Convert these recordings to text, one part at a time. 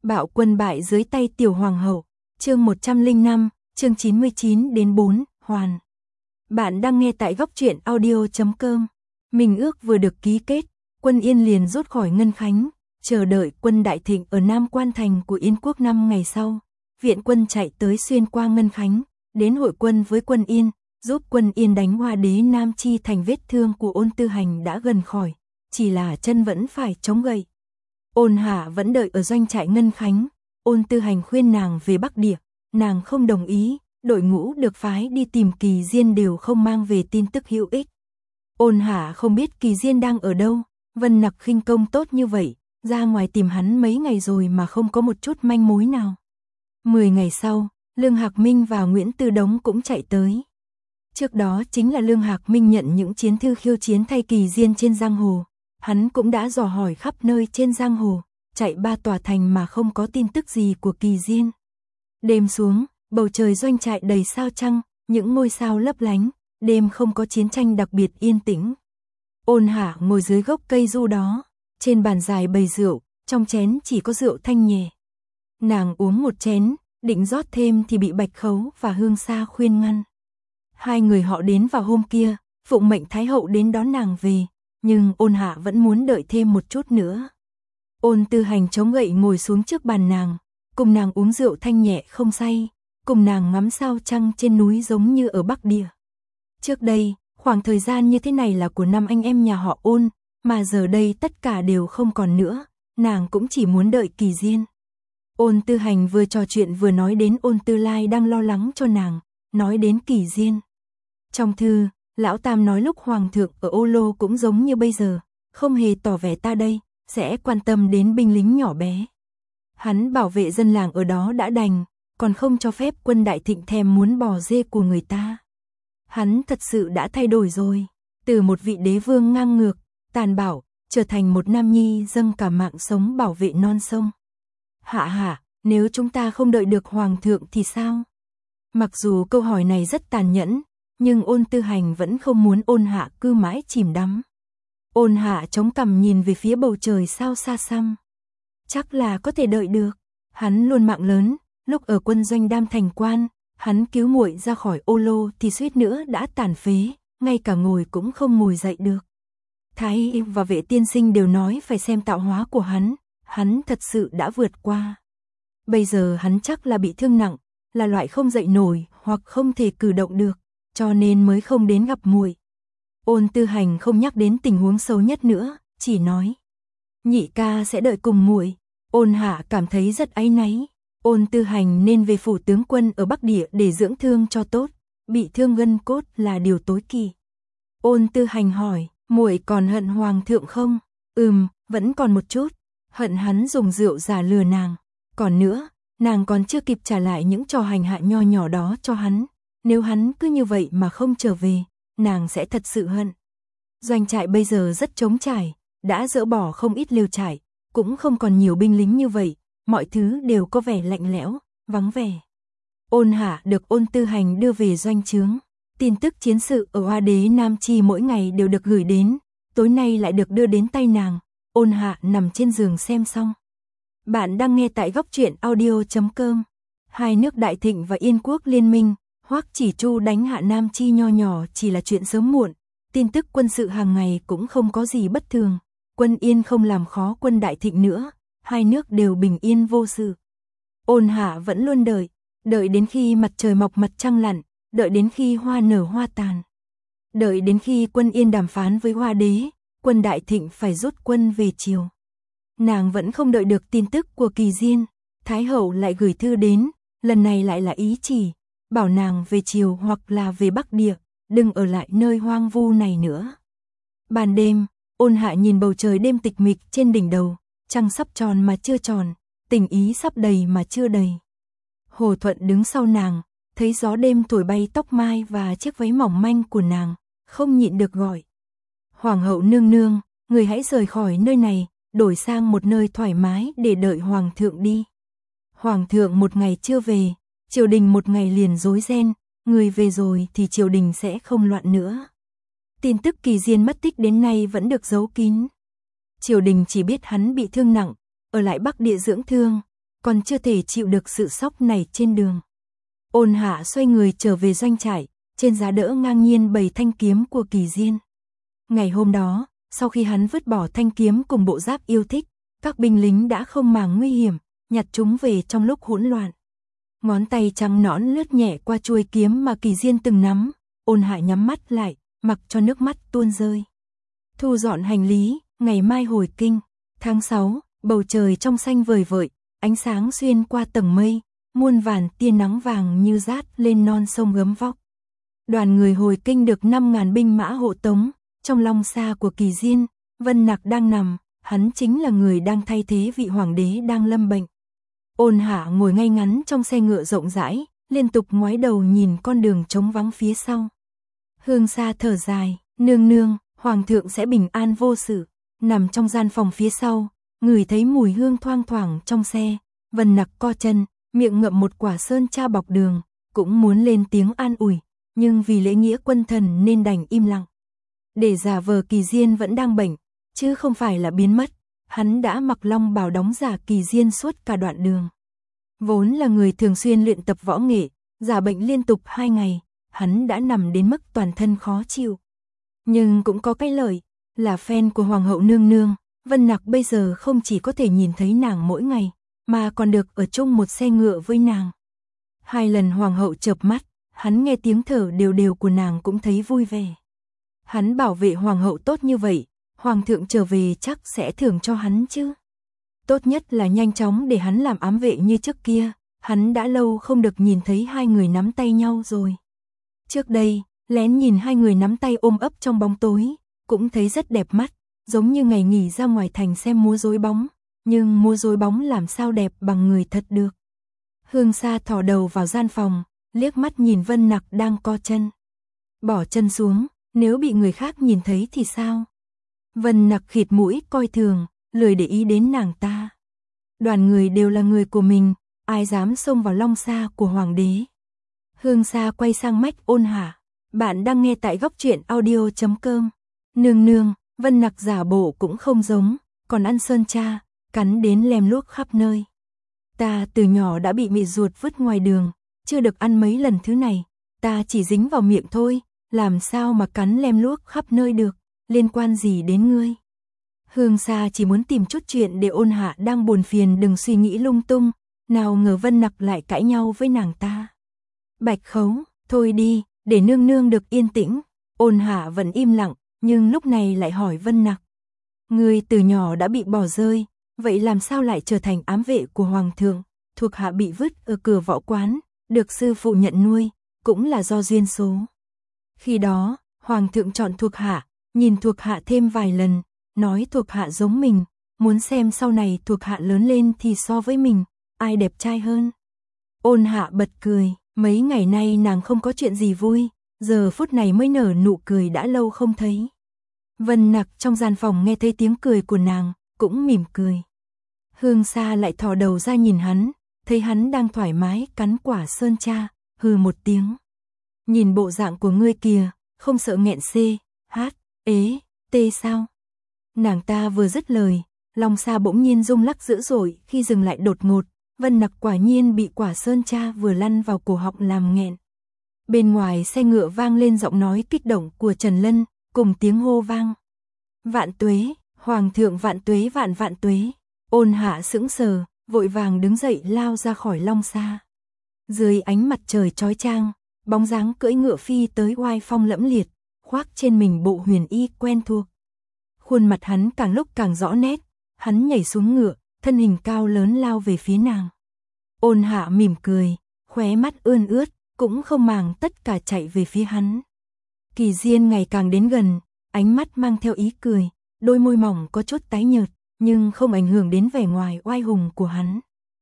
Bạo quân bại dưới tay tiểu hoàng hậu, chương 105, chương 99 đến 4, hoàn. Bạn đang nghe tại góc truyện audio.com. Mình ước vừa được ký kết, quân Yên liền rút khỏi Ngân Khánh, chờ đợi quân Đại Thịnh ở Nam Quan Thành của Yên quốc 5 ngày sau. Viện quân chạy tới xuyên qua Ngân Khánh, đến hội quân với quân Yên, giúp quân Yên đánh Hoa Đế Nam Chi thành. Vết thương của Ôn Tư Hành đã gần khỏi, chỉ là chân vẫn phải chống gậy. Ôn Hạ vẫn đợi ở doanh trại Ngân Khánh, Ôn Tư Hành khuyên nàng về Bắc Địa, nàng không đồng ý, đội ngũ được phái đi tìm Kỳ Diên đều không mang về tin tức hữu ích. Ôn Hạ không biết Kỳ Diên đang ở đâu, Vân Nặc khinh công tốt như vậy, ra ngoài tìm hắn mấy ngày rồi mà không có một chút manh mối nào. 10 ngày sau, Lương Hạc Minh và Nguyễn Tư Đống cũng chạy tới. Trước đó chính là Lương Hạc Minh nhận những chiến thư khiêu chiến thay Kỳ Diên trên giang hồ. Hắn cũng đã dò hỏi khắp nơi trên giang hồ, chạy 3 tòa thành mà không có tin tức gì của Kỳ Diên. Đêm xuống, bầu trời doanh trại đầy sao trăng, những ngôi sao lấp lánh, đêm không có chiến tranh đặc biệt yên tĩnh. Ôn Hạ ngồi dưới gốc cây du đó, trên bàn dài bày rượu, trong chén chỉ có rượu thanh nhẹ. Nàng uống một chén, định rót thêm thì bị Bạch Khấu và Hương Sa khuyên ngăn. Hai người họ đến vào hôm kia, phụng mệnh Thái hậu đến đón nàng về. Nhưng Ôn Hạ vẫn muốn đợi thêm một chút nữa. Ôn Tư Hành chống gậy ngồi xuống trước bàn nàng, cùng nàng uống rượu thanh nhẹ không say, cùng nàng ngắm sao trăng trên núi giống như ở Bắc Địa. Trước đây, khoảng thời gian như thế này là của 5 anh em nhà họ Ôn, mà giờ đây tất cả đều không còn nữa, nàng cũng chỉ muốn đợi Kỳ Diên. Ôn Tư Hành vừa trò chuyện vừa nói đến Ôn Tư Lai đang lo lắng cho nàng, nói đến Kỳ Diên. Trong thư, Lão Tam nói lúc Hoàng thượng ở Ô Lô cũng giống như bây giờ, không hề tỏ vẻ ta đây, sẽ quan tâm đến binh lính nhỏ bé. Hắn bảo vệ dân làng ở đó đã đành, còn không cho phép quân Đại Thịnh thèm muốn bò dê của người ta. Hắn thật sự đã thay đổi rồi, từ một vị đế vương ngang ngược, tàn bạo, trở thành một nam nhi dâng cả mạng sống bảo vệ non sông. Hạ, nếu chúng ta không đợi được Hoàng thượng thì sao? Mặc dù câu hỏi này rất tàn nhẫn, nhưng Ôn Tư Hành vẫn không muốn Ôn Hạ cứ mãi chìm đắm. Ôn Hạ chống cằm nhìn về phía bầu trời sao xa xăm. Chắc là có thể đợi được. Hắn luôn mạng lớn, lúc ở quân doanh Đam Thành Quan, hắn cứu muội ra khỏi Ô Lô thì suýt nữa đã tàn phế, ngay cả ngồi cũng không ngồi dậy được. Thái và Vệ tiên sinh đều nói phải xem tạo hóa của hắn thật sự đã vượt qua. Bây giờ hắn chắc là bị thương nặng, là loại không dậy nổi hoặc không thể cử động được, cho nên mới không đến gặp muội. Ôn Tư Hành không nhắc đến tình huống xấu nhất nữa, chỉ nói: "Nhị ca sẽ đợi cùng muội." Ôn Hạ cảm thấy rất áy náy. Ôn Tư Hành nên về phủ tướng quân ở Bắc Địa để dưỡng thương cho tốt, bị thương gân cốt là điều tối kỵ. Ôn Tư Hành hỏi: "Muội còn hận Hoàng thượng không?" Vẫn còn một chút, hận hắn dùng rượu giả lừa nàng. Còn nữa, nàng còn chưa kịp trả lại những trò hành hạ nho nhỏ đó cho hắn. Nếu hắn cứ như vậy mà không trở về, nàng sẽ thật sự hận. Doanh trại bây giờ rất trống trải, đã dỡ bỏ không ít lều trại, cũng không còn nhiều binh lính như vậy, mọi thứ đều có vẻ lạnh lẽo, vắng vẻ. Ôn Hạ được Ôn Tư Hành đưa về doanh trướng. Tin tức chiến sự ở Hoa Đế Nam Chi mỗi ngày đều được gửi đến, tối nay lại được đưa đến tay nàng. Ôn Hạ nằm trên giường xem xong. Bạn đang nghe tại góc truyện audio.com. Hai nước Đại Thịnh và Yên quốc liên minh. Hoắc Chỉ Chu đánh hạ Nam Chi nho nhỏ chỉ là chuyện sớm muộn, tin tức quân sự hàng ngày cũng không có gì bất thường. Quân Yên không làm khó quân Đại Thịnh nữa, hai nước đều bình yên vô sự. Ôn Hạ vẫn luôn đợi đến khi mặt trời mọc mặt trăng lặn, đợi đến khi hoa nở hoa tàn. Đợi đến khi quân Yên đàm phán với Hoa Đế, quân Đại Thịnh phải rút quân về triều. Nàng vẫn không đợi được tin tức của Kỳ Diên, Thái hậu lại gửi thư đến, lần này lại là ý chỉ bảo nàng về triều hoặc là về Bắc Địa, đừng ở lại nơi hoang vu này nữa. Ban đêm, Ôn Hạ nhìn bầu trời đêm tịch mịch trên đỉnh đầu, trăng sắp tròn mà chưa tròn, tình ý sắp đầy mà chưa đầy. Hồ Thuận đứng sau nàng, thấy gió đêm thổi bay tóc mai và chiếc váy mỏng manh của nàng, không nhịn được gọi: "Hoàng hậu nương nương, người hãy rời khỏi nơi này, đổi sang một nơi thoải mái để đợi Hoàng thượng đi. Hoàng thượng một ngày chưa về, triều đình một ngày liền rối ren, người về rồi thì triều đình sẽ không loạn nữa." Tin tức Kỳ Diên mất tích đến nay vẫn được giấu kín. Triều đình chỉ biết hắn bị thương nặng, ở lại Bắc Địa dưỡng thương. còn chưa thể chịu được sự sốc này trên đường. Ôn Hạ xoay người trở về doanh trại, trên giá đỡ ngang nhiên bày thanh kiếm của Kỳ Diên. Ngày hôm đó, sau khi hắn vứt bỏ thanh kiếm cùng bộ giáp yêu thích, các binh lính đã không màng nguy hiểm, nhặt chúng về trong lúc hỗn loạn. Ngón tay trắng nõn lướt nhẹ qua chuôi kiếm mà Kỳ Diên từng nắm, Ôn Hạ nhắm mắt lại, mặc cho nước mắt tuôn rơi. Thu dọn hành lý, ngày mai hồi kinh. Tháng 6, bầu trời trong xanh vời vợi, ánh sáng xuyên qua tầng mây, muôn vàn tia nắng vàng như rát lên non sông gấm vóc. Đoàn người hồi kinh được 5.000 binh mã hộ tống, trong long xa của Kỳ Diên, Vân Nặc đang nằm, hắn chính là người đang thay thế vị hoàng đế đang lâm bệnh. Ôn Hạ ngồi ngay ngắn trong xe ngựa rộng rãi, liên tục ngoái đầu nhìn con đường trống vắng phía sau. Hương Sa thở dài, nương nương, hoàng thượng sẽ bình an vô sự. Nằm trong gian phòng phía sau, ngửi thấy mùi hương thoang thoảng trong xe, Vân Nặc co chân, miệng ngậm một quả sơn tra bọc đường, cũng muốn lên tiếng an ủi, nhưng vì lễ nghĩa quân thần nên đành im lặng. Để giả vờ Kỳ Diên vẫn đang bệnh, chứ không phải là biến mất, hắn đã mặc long bào đóng giả Kỳ Diên suốt cả đoạn đường. Vốn là người thường xuyên luyện tập võ nghệ, giả bệnh liên tục 2 ngày, hắn đã nằm đến mức toàn thân khó chịu. Nhưng cũng có cái lợi, là fan của Hoàng hậu nương nương, Vân Nặc bây giờ không chỉ có thể nhìn thấy nàng mỗi ngày, mà còn được ở chung một xe ngựa với nàng. 2 lần Hoàng hậu chợp mắt, hắn nghe tiếng thở đều đều của nàng cũng thấy vui vẻ. Hắn bảo vệ Hoàng hậu tốt như vậy, Hoàng thượng trở về chắc sẽ thưởng cho hắn chứ. Tốt nhất là nhanh chóng để hắn làm ám vệ như trước kia, hắn đã lâu không được nhìn thấy 2 người nắm tay nhau rồi. Trước đây, lén nhìn 2 người nắm tay ôm ấp trong bóng tối, cũng thấy rất đẹp mắt, giống như ngày nghỉ ra ngoài thành xem múa rối bóng, nhưng múa rối bóng làm sao đẹp bằng người thật được. Hương Sa thò đầu vào gian phòng, liếc mắt nhìn Vân Nặc đang co chân. Bỏ chân xuống, nếu bị người khác nhìn thấy thì sao? Vân Nặc khịt mũi coi thường, lười để ý đến nàng ta. Đoàn người đều là người của mình, ai dám xông vào long xa của hoàng đế. Hương Sa quay sang mách Ôn Hạ, bạn đang nghe tại góc truyện audio.com. Nương nương, Vân Nặc giả bộ cũng không giống, còn ăn sơn cha, cắn đến lem luốc khắp nơi. Ta từ nhỏ đã bị mị ruột vứt ngoài đường, chưa được ăn mấy lần thứ này, ta chỉ dính vào miệng thôi, làm sao mà cắn lem luốc khắp nơi được, liên quan gì đến ngươi? Hương Sa chỉ muốn tìm chút chuyện để Ôn Hạ đang buồn phiền đừng suy nghĩ lung tung, nào ngờ Vân Nặc lại cãi nhau với nàng ta. Bạch Khấu, thôi đi, để nương nương được yên tĩnh. Ôn Hạ vẫn im lặng, nhưng lúc này lại hỏi Vân Nặc. Ngươi từ nhỏ đã bị bỏ rơi, vậy làm sao lại trở thành ám vệ của hoàng thượng? Thuộc hạ bị vứt ở cửa võ quán, được sư phụ nhận nuôi, cũng là do duyên số. Khi đó, hoàng thượng chọn thuộc hạ, nhìn thuộc hạ thêm vài lần, nói thuộc hạ giống mình, muốn xem sau này thuộc hạ lớn lên thì so với mình, ai đẹp trai hơn. Ôn Hạ bật cười, mấy ngày nay nàng không có chuyện gì vui, giờ phút này mới nở nụ cười đã lâu không thấy. Vân Nặc trong gian phòng nghe thấy tiếng cười của nàng, cũng mỉm cười. Hương Sa lại thò đầu ra nhìn hắn, thấy hắn đang thoải mái cắn quả sơn cha, hừ một tiếng. Nhìn bộ dạng của ngươi kìa, không sợ nghẹn C, H, ế, T sao? Nàng ta vừa dứt lời, long xa bỗng nhiên rung lắc dữ dội khi dừng lại đột ngột, Vân Nặc quả nhiên bị quả sơn cha vừa lăn vào cổ họng làm nghẹn. Bên ngoài xe ngựa vang lên giọng nói kích động của Trần Lân, cùng tiếng hô vang. Vạn tuế, hoàng thượng vạn tuế vạn vạn tuế. Ôn Hạ sững sờ, vội vàng đứng dậy lao ra khỏi long xa. Dưới ánh mặt trời chói chang, bóng dáng cưỡi ngựa phi tới oai phong lẫm liệt, khoác trên mình bộ huyền y quen thuộc. Khuôn mặt hắn càng lúc càng rõ nét, hắn nhảy xuống ngựa, thân hình cao lớn lao về phía nàng. Ôn Hạ mỉm cười, khóe mắt ươn ướt, cũng không màng tất cả chạy về phía hắn. Kỳ Diên ngày càng đến gần, ánh mắt mang theo ý cười, đôi môi mỏng có chút tái nhợt, nhưng không ảnh hưởng đến vẻ ngoài oai hùng của hắn.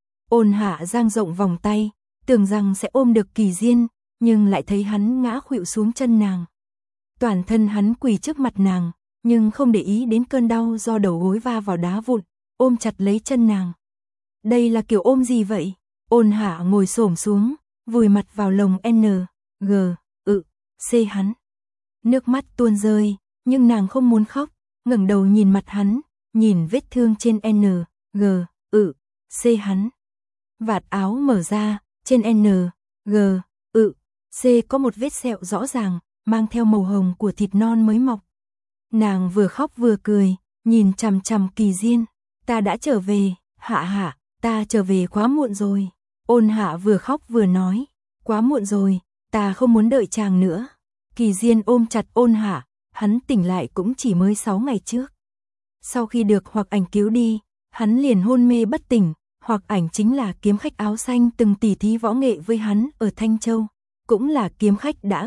Ôn Hạ dang rộng vòng tay, tưởng rằng sẽ ôm được Kỳ Diên, nhưng lại thấy hắn ngã khuỵu xuống chân nàng. Toàn thân hắn quỳ trước mặt nàng, nhưng không để ý đến cơn đau do đầu gối va vào đá vụn, ôm chặt lấy chân nàng. Đây là kiểu ôm gì vậy? Ôn Hạ ngồi xổm xuống, vùi mặt vào lồng N, G, C hắn. Nước mắt tuôn rơi, nhưng nàng không muốn khóc, ngẩng đầu nhìn mặt hắn, nhìn vết thương trên N, G, C hắn. Vạt áo mở ra, trên N, G, C có một vết sẹo rõ ràng, mang theo màu hồng của thịt non mới mọc. Nàng vừa khóc vừa cười, nhìn chằm chằm Kỳ Diên. Ta đã trở về, Hạ, ta trở về quá muộn rồi. Ôn Hạ vừa khóc vừa nói, quá muộn rồi, ta không muốn đợi chàng nữa. Kỳ Diên ôm chặt Ôn Hạ, hắn tỉnh lại cũng chỉ mới 6 ngày trước. Sau khi được Hoặc Ảnh cứu đi, hắn liền hôn mê bất tỉnh. Hoặc Ảnh chính là kiếm khách áo xanh từng tỉ thí võ nghệ với hắn ở Thanh Châu, cũng là kiếm khách đã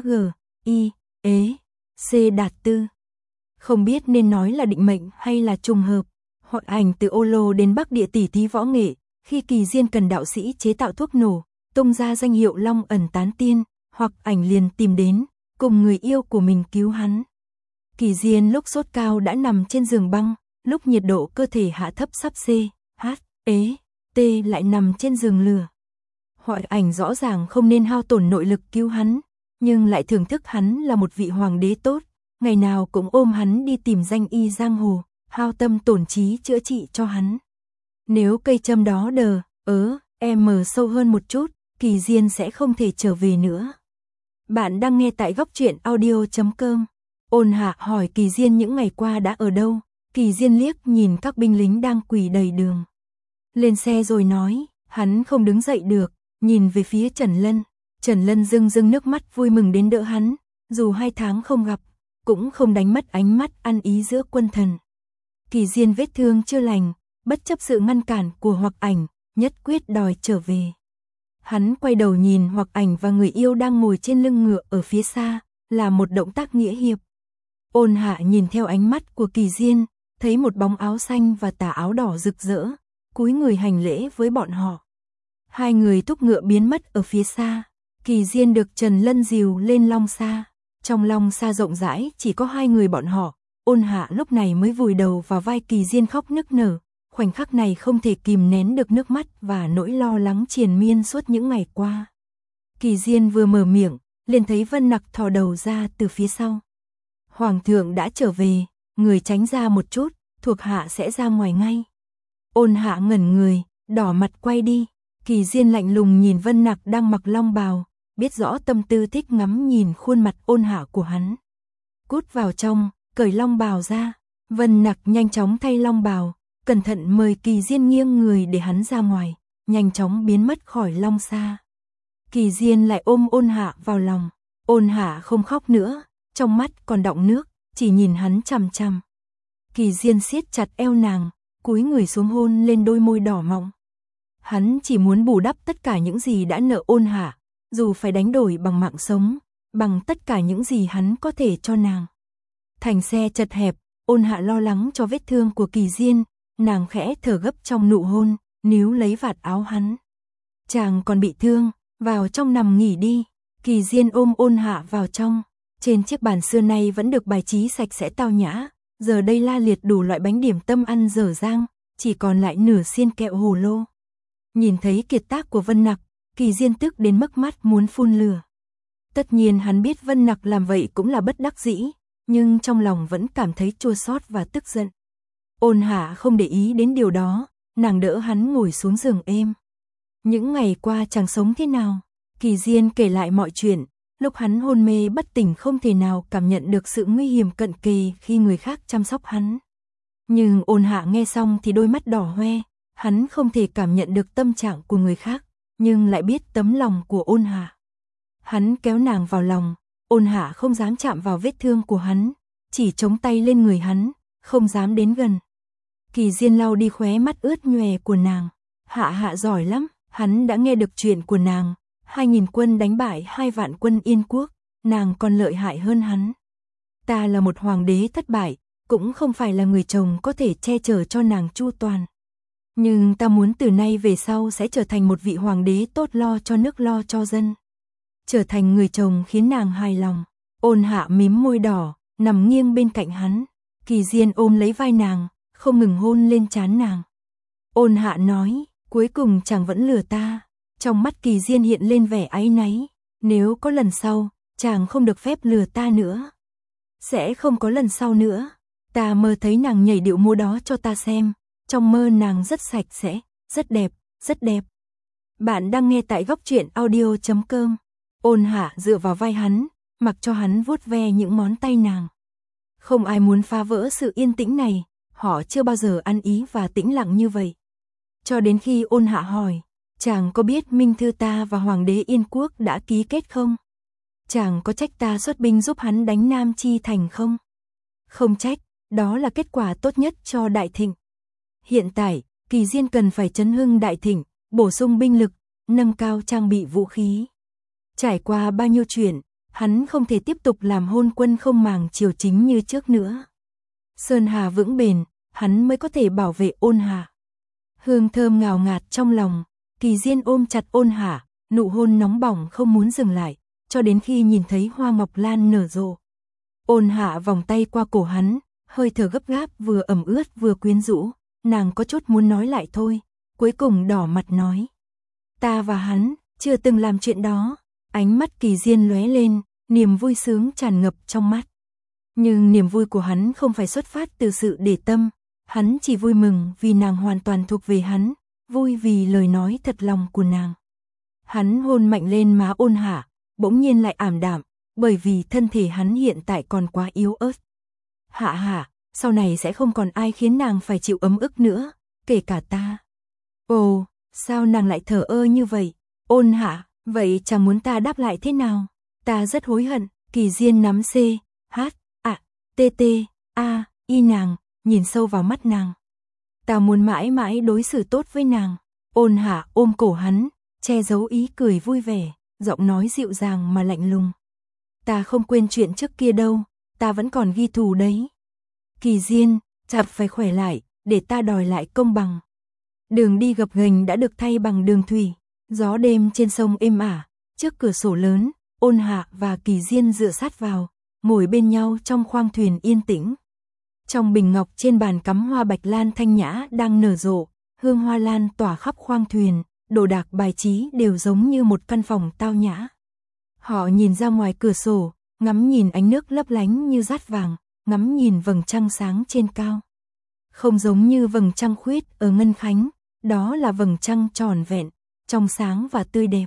C đạt tư. Không biết nên nói là định mệnh hay là trùng hợp. Hoặc Ảnh từ Ô Lô đến Bắc Địa tỉ thí võ nghệ, khi Kỳ Diên cần đạo sĩ chế tạo thuốc nổ, tung ra danh hiệu Long Ẩn Tán Tiên, Hoặc Ảnh liền tìm đến, cùng người yêu của mình cứu hắn. Kỳ Diên lúc sốt cao đã nằm trên giường băng, lúc nhiệt độ cơ thể hạ thấp sắp T lại nằm trên giường lửa. Hoặc Ảnh rõ ràng không nên hao tổn nội lực cứu hắn, nhưng lại thưởng thức hắn là một vị hoàng đế tốt, ngày nào cũng ôm hắn đi tìm danh y giang hồ, hao tâm tổn trí chữa trị cho hắn. Nếu cây châm đó sâu hơn một chút, Kỳ Diên sẽ không thể trở về nữa. Bạn đang nghe tại góc truyện audio.com. Ôn Hạ hỏi Kỳ Diên những ngày qua đã ở đâu. Kỳ Diên liếc nhìn các binh lính đang quỳ đầy đường. Lên xe rồi nói, hắn không đứng dậy được, nhìn về phía Trần Lân. Trần Lân rưng nước mắt vui mừng đến đỡ hắn, dù 2 tháng không gặp, cũng không đánh mất ánh mắt ăn ý giữa quân thần. Kỳ Diên vết thương chưa lành, bất chấp sự ngăn cản của Hoặc Ảnh, nhất quyết đòi trở về. Hắn quay đầu nhìn Hoặc Ảnh và người yêu đang ngồi trên lưng ngựa ở phía xa, là một động tác nghĩa hiệp. Ôn Hạ nhìn theo ánh mắt của Kỳ Diên, thấy một bóng áo xanh và tà áo đỏ rực rỡ, cúi người hành lễ với bọn họ. 2 người thúc ngựa biến mất ở phía xa. Kỳ Diên được Trần Lân dìu lên long xa. Trong long xa rộng rãi chỉ có 2 người bọn họ. Ôn Hạ lúc này mới vùi đầu vào vai Kỳ Diên khóc nức nở. Khoảnh khắc này không thể kìm nén được nước mắt và nỗi lo lắng triền miên suốt những ngày qua. Kỳ Diên vừa mở miệng, liền thấy Vân Nặc thò đầu ra từ phía sau. Hoàng thượng đã trở về, người tránh ra một chút, thuộc hạ sẽ ra ngoài ngay. Ôn Hạ ngẩn người, đỏ mặt quay đi. Kỳ Diên lạnh lùng nhìn Vân Nặc đang mặc long bào, biết rõ tâm tư thích ngắm nhìn khuôn mặt Ôn Hạ của hắn. Cút vào trong, cởi long bào ra. Vân Nặc nhanh chóng thay long bào, cẩn thận mời Kỳ Diên nghiêng người để hắn ra ngoài, nhanh chóng biến mất khỏi long xa. Kỳ Diên lại ôm Ôn Hạ vào lòng. Ôn Hạ không khóc nữa, trong mắt còn đọng nước, chỉ nhìn hắn chằm chằm. Kỳ Diên siết chặt eo nàng, cúi người xuống hôn lên đôi môi đỏ mọng. Hắn chỉ muốn bù đắp tất cả những gì đã nợ Ôn Hạ, dù phải đánh đổi bằng mạng sống, bằng tất cả những gì hắn có thể cho nàng. Thành xe chật hẹp, Ôn Hạ lo lắng cho vết thương của Kỳ Diên, nàng khẽ thở gấp trong nụ hôn, níu lấy vạt áo hắn. Chàng còn bị thương, vào trong nằm nghỉ đi. Kỳ Diên ôm Ôn Hạ vào trong. Trên chiếc bàn xưa nay vẫn được bài trí sạch sẽ tao nhã, giờ đây la liệt đủ loại bánh điểm tâm ăn dở dang, chỉ còn lại nửa xiên kẹo hồ lô. Nhìn thấy kiệt tác của Vân Nặc, Kỳ Diên tức đến mức mắt muốn phun lửa. Tất nhiên hắn biết Vân Nặc làm vậy cũng là bất đắc dĩ, nhưng trong lòng vẫn cảm thấy chua xót và tức giận. Ôn Hạ không để ý đến điều đó, nàng đỡ hắn ngồi xuống giường êm. Những ngày qua chàng sống thế nào? Kỳ Diên kể lại mọi chuyện, lúc hắn hôn mê bất tỉnh không thể nào cảm nhận được sự nguy hiểm cận kề khi người khác chăm sóc hắn. Nhưng Ôn Hạ nghe xong thì đôi mắt đỏ hoe, hắn không thể cảm nhận được tâm trạng của người khác, nhưng lại biết tấm lòng của Ôn Hạ. Hắn kéo nàng vào lòng, Ôn Hạ không dám chạm vào vết thương của hắn, chỉ chống tay lên người hắn, không dám đến gần. Kỳ Diên lau đi khóe mắt ướt nhòe của nàng. Hạ giỏi lắm, hắn đã nghe được chuyện của nàng. 2.000 quân đánh bại 2 vạn quân Yên Quốc, nàng còn lợi hại hơn hắn. Ta là một hoàng đế thất bại, cũng không phải là người chồng có thể che chở cho nàng chu toàn. Nhưng ta muốn từ nay về sau sẽ trở thành một vị hoàng đế tốt, lo cho nước lo cho dân. Trở thành người chồng khiến nàng hài lòng. Ôn Hạ mím môi đỏ, nằm nghiêng bên cạnh hắn. Kỳ Diên ôm lấy vai nàng, không ngừng hôn lên trán nàng. Ôn Hạ nói, cuối cùng chàng vẫn lừa ta. Trong mắt Kỳ Diên hiện lên vẻ áy náy. Nếu có lần sau, chàng không được phép lừa ta nữa. Sẽ không có lần sau nữa. Ta mơ thấy nàng nhảy điệu múa đó cho ta xem. Trong mơ nàng rất sạch sẽ, rất đẹp, rất đẹp. Bạn đang nghe tại góc truyện audio.com. Ôn Hạ dựa vào vai hắn, mặc cho hắn vuốt ve những ngón tay nàng. Không ai muốn phá vỡ sự yên tĩnh này, họ chưa bao giờ ăn ý và tĩnh lặng như vậy. Cho đến khi Ôn Hạ hỏi, chàng có biết Minh Thư ta và Hoàng đế Yên Quốc đã ký kết không? Chàng có trách ta xuất binh giúp hắn đánh Nam Chi Thành không? Không trách, đó là kết quả tốt nhất cho Đại Thịnh. Hiện tại, Kỳ Diên cần phải chấn hưng Đại Thịnh, bổ sung binh lực, nâng cao trang bị vũ khí. Trải qua bao nhiêu chuyện, hắn không thể tiếp tục làm hôn quân không màng triều chính như trước nữa. Sơn hà vững bền, hắn mới có thể bảo vệ Ôn Hạ. Hương thơm ngào ngạt trong lòng, Kỳ Diên ôm chặt Ôn Hạ, nụ hôn nóng bỏng không muốn dừng lại, cho đến khi nhìn thấy hoa ngọc lan nở rộ. Ôn Hạ vòng tay qua cổ hắn, hơi thở gấp gáp vừa ẩm ướt vừa quyến rũ, nàng có chút muốn nói lại thôi, cuối cùng đỏ mặt nói. Ta và hắn, chưa từng làm chuyện đó. Ánh mắt Kỳ Diên lóe lên, niềm vui sướng tràn ngập trong mắt. Nhưng niềm vui của hắn không phải xuất phát từ sự để tâm, hắn chỉ vui mừng vì nàng hoàn toàn thuộc về hắn, vui vì lời nói thật lòng của nàng. Hắn hôn mạnh lên má Ôn Hạ, bỗng nhiên lại ảm đạm, bởi vì thân thể hắn hiện tại còn quá yếu ớt. Hạ Hạ, sau này sẽ không còn ai khiến nàng phải chịu ấm ức nữa, kể cả ta. Ồ, sao nàng lại thờ ơ như vậy? Ôn Hạ, vậy chàng muốn ta đáp lại thế nào? Ta rất hối hận. Kỳ Diên nắm C, H, A, T, T, A, I nàng, nhìn sâu vào mắt nàng. Ta muốn mãi mãi đối xử tốt với nàng. Ôn Hạ ôm cổ hắn, che giấu ý cười vui vẻ, giọng nói dịu dàng mà lạnh lùng. Ta không quên chuyện trước kia đâu, ta vẫn còn ghi thù đấy. Kỳ Diên, chặt phải khỏe lại, để ta đòi lại công bằng. Đường đi gập ghềnh đã được thay bằng đường thủy, gió đêm trên sông êm ả, trước cửa sổ lớn, Ôn Hạ và Kỳ Diên dựa sát vào, ngồi bên nhau trong khoang thuyền yên tĩnh. Trong bình ngọc trên bàn cắm hoa bạch lan thanh nhã đang nở rộ, hương hoa lan tỏa khắp khoang thuyền, đồ đạc bài trí đều giống như một căn phòng tao nhã. Họ nhìn ra ngoài cửa sổ, ngắm nhìn ánh nước lấp lánh như dát vàng, ngắm nhìn vầng trăng sáng trên cao. Không giống như vầng trăng khuyết ở Ngân Khánh, đó là vầng trăng tròn vẹn, trong sáng và tươi đẹp.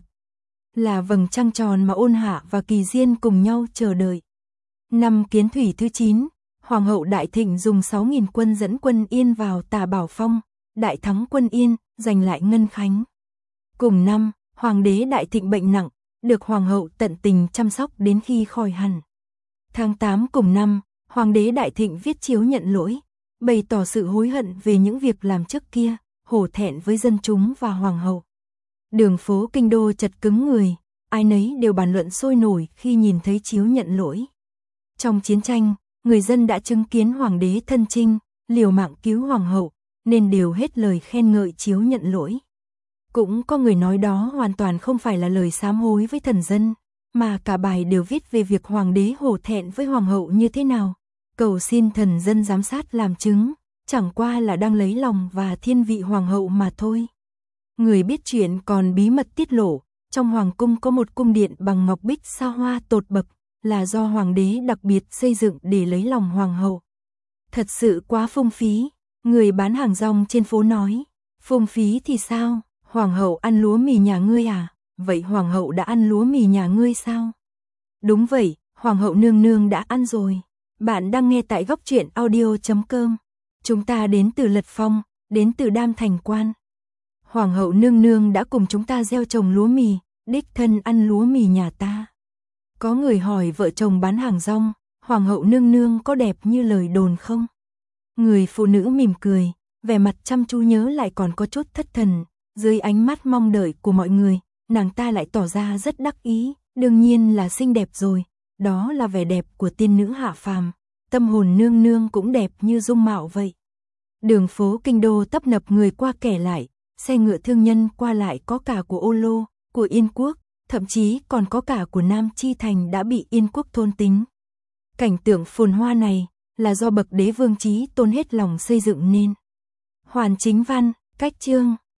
Là vầng trăng tròn mà Ôn Hạ và Kỳ Diên cùng nhau chờ đợi. Năm Kiến Thủy thứ 9, Hoàng hậu Đại Thịnh dùng 6.000 quân dẫn quân Yên vào Tả Bảo Phong, đại thắng quân Yên, giành lại Ngân Khánh. Cùng năm, Hoàng đế Đại Thịnh bệnh nặng, được Hoàng hậu tận tình chăm sóc đến khi khỏi hẳn. Tháng 8 cùng năm, Hoàng đế Đại Thịnh viết chiếu nhận lỗi, bày tỏ sự hối hận về những việc làm trước kia, hổ thẹn với dân chúng và Hoàng hậu. Đường phố kinh đô chật cứng người, ai nấy đều bàn luận sôi nổi khi nhìn thấy chiếu nhận lỗi. Trong chiến tranh, người dân đã chứng kiến Hoàng đế thân chinh, liều mạng cứu Hoàng hậu, nên đều hết lời khen ngợi chiếu nhận lỗi. Cũng có người nói đó hoàn toàn không phải là lời sám hối với thần dân, mà cả bài đều viết về việc Hoàng đế hổ thẹn với Hoàng hậu như thế nào, cầu xin thần dân giám sát làm chứng, chẳng qua là đang lấy lòng và thiên vị Hoàng hậu mà thôi. Người biết chuyện còn bí mật tiết lộ, trong Hoàng cung có một cung điện bằng ngọc bích xa hoa tột bậc, là do Hoàng đế đặc biệt xây dựng để lấy lòng Hoàng hậu. Thật sự quá phung phí, người bán hàng rong trên phố nói, phung phí thì sao, Hoàng hậu ăn lúa mì nhà ngươi à, vậy Hoàng hậu đã ăn lúa mì nhà ngươi sao? Đúng vậy, Hoàng hậu nương nương đã ăn rồi. Bạn đang nghe tại góc truyện audio.com. Chúng ta đến từ Lật Phong, đến từ Đam Thành Quan. Hoàng hậu nương nương đã cùng chúng ta gieo trồng lúa mì, đích thân ăn lúa mì nhà ta. Có người hỏi vợ chồng bán hàng rong, Hoàng hậu nương nương có đẹp như lời đồn không? Người phụ nữ mỉm cười, vẻ mặt chăm chú nhớ lại còn có chút thất thần, dưới ánh mắt mong đợi của mọi người, nàng ta lại tỏ ra rất đắc ý, đương nhiên là xinh đẹp rồi, đó là vẻ đẹp của tiên nữ hạ phàm, tâm hồn nương nương cũng đẹp như dung mạo vậy. Đường phố kinh đô tấp nập người qua kẻ lại, xe ngựa thương nhân qua lại có cả của Ô Lô, của Yên Quốc, thậm chí còn có cả của Nam Chi Thành đã bị Yên Quốc thôn tính. Cảnh tượng phồn hoa này là do bậc đế vương Chí Tôn hết lòng xây dựng nên. Hoàn Chính Văn, cách chương